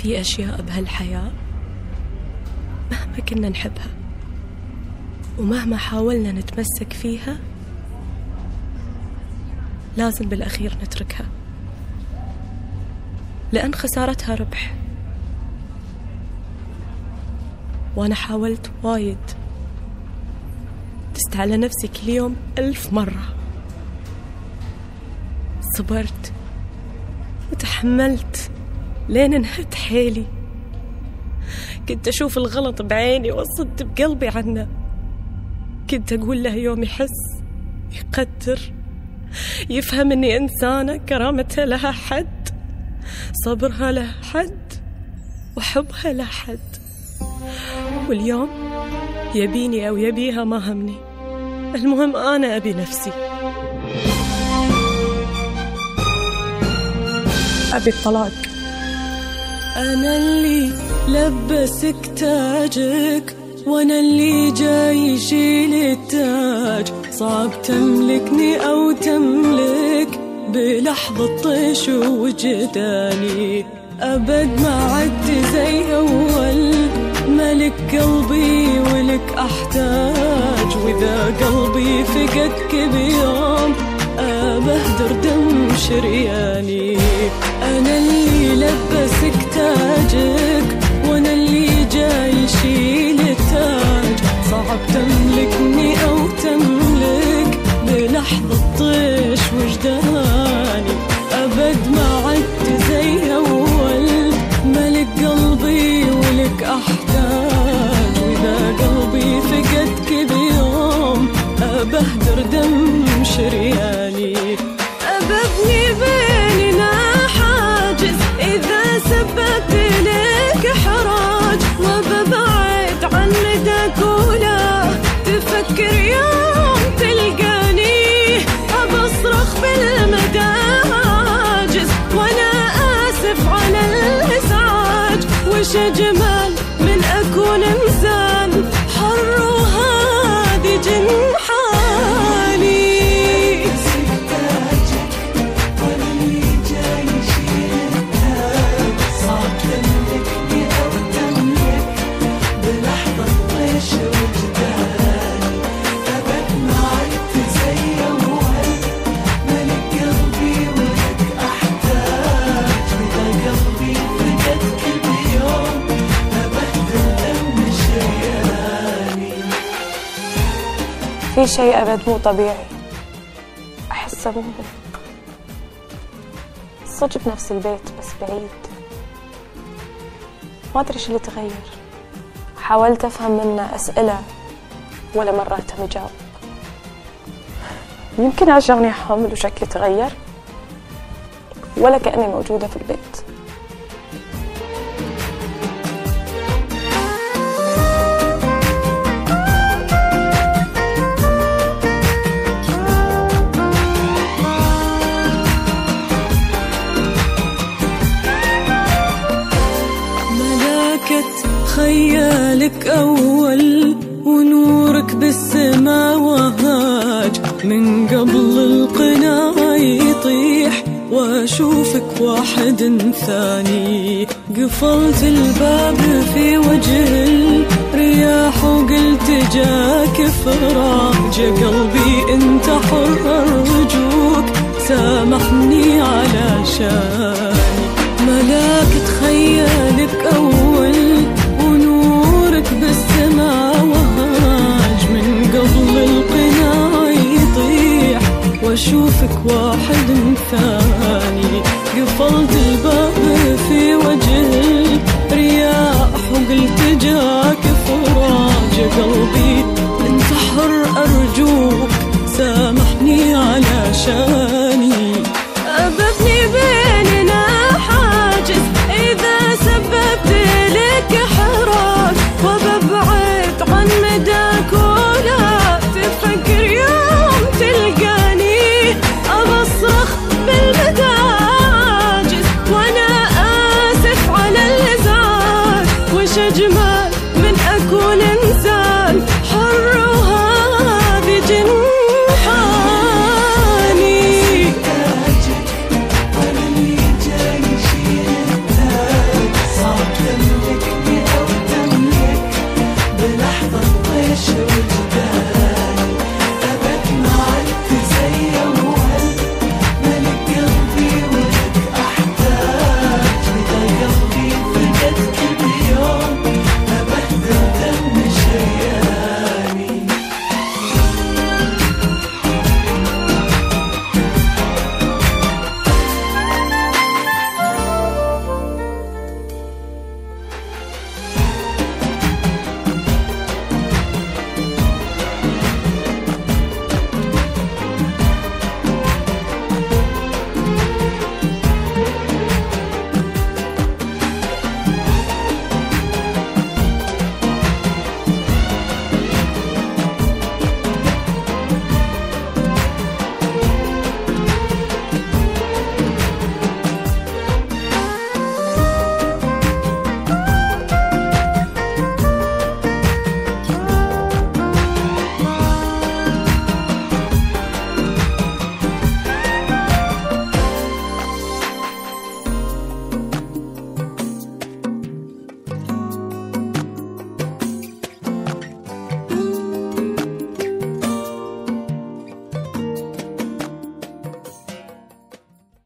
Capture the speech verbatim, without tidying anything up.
في أشياء بهالحياة مهما كنا نحبها ومهما حاولنا نتمسك فيها لازم بالأخير نتركها، لأن خسارتها ربح. وأنا حاولت وايد، دست على نفسي كل يوم ألف مرة، صبرت وتحملت لين انهت حيلي. كنت أشوف الغلط بعيني وأصد بقلبي عنه، كنت أقول له يوم يحس، يقدر، يفهم أني إنسانة كرامتها لها حد، صبرها له حد، وحبها له حد. واليوم يبيني أو يبيها ما همني، المهم أنا أبي نفسي، أبي الطلاق. أنا اللي لبسك تاجك وأنا اللي جاي يشيل التاج، صعب تملكني أو تملك بلحظة طيش وجداني، أبد ما عدت زي أول، ملك قلبي ولك أحتاج. وإذا قلبي فقدك بيوم أبهدر دم شرياني. أنا اللي لبسك تاجك وأنا اللي جاي يشيل التاج، صعب تملكني أو تملك بلحظة طيش وجداني، أبد ما عدت زي أول، ملك قلبي ولك أحتاج. وإذا قلبي فقدك بيوم أبهدر دم شرياني، أببني بيننا حاجز إذا سببت لك حراج، وببعد عن مداك ولا تفكر يوم تلقاني، أبصرخ بالمداجز وأنا آسف على الإزعاج. وش أجمل من أكون إنسان حر وهذه جنحاني. في شيء أبد مو طبيعي أحسه منه، صج بنفس البيت بس بعيد، ما أدري شو اللي تغير. حاولت أفهم منه أسئلة ولا مرة اهتم يجاوب، يمكن عشاني حامل وشكلي تغير، ولا كأني موجودة في البيت. خيالك أول ونورك بالسما وهاج، من قبل القناع يطيح وأشوفك واحد ثاني. قفلت الباب في وجه الرياح وقلت جاك فراج، قلبي انت حر أرجوك سامحني علشاني. ملاك تخيلك أول ونورك بالسما وهاج، من قبل القناع يطيح واشوفك واحد ثاني. قفلت الباب في وجه الرياح وقلت جاك فراج، قلبي انت حر أرجوك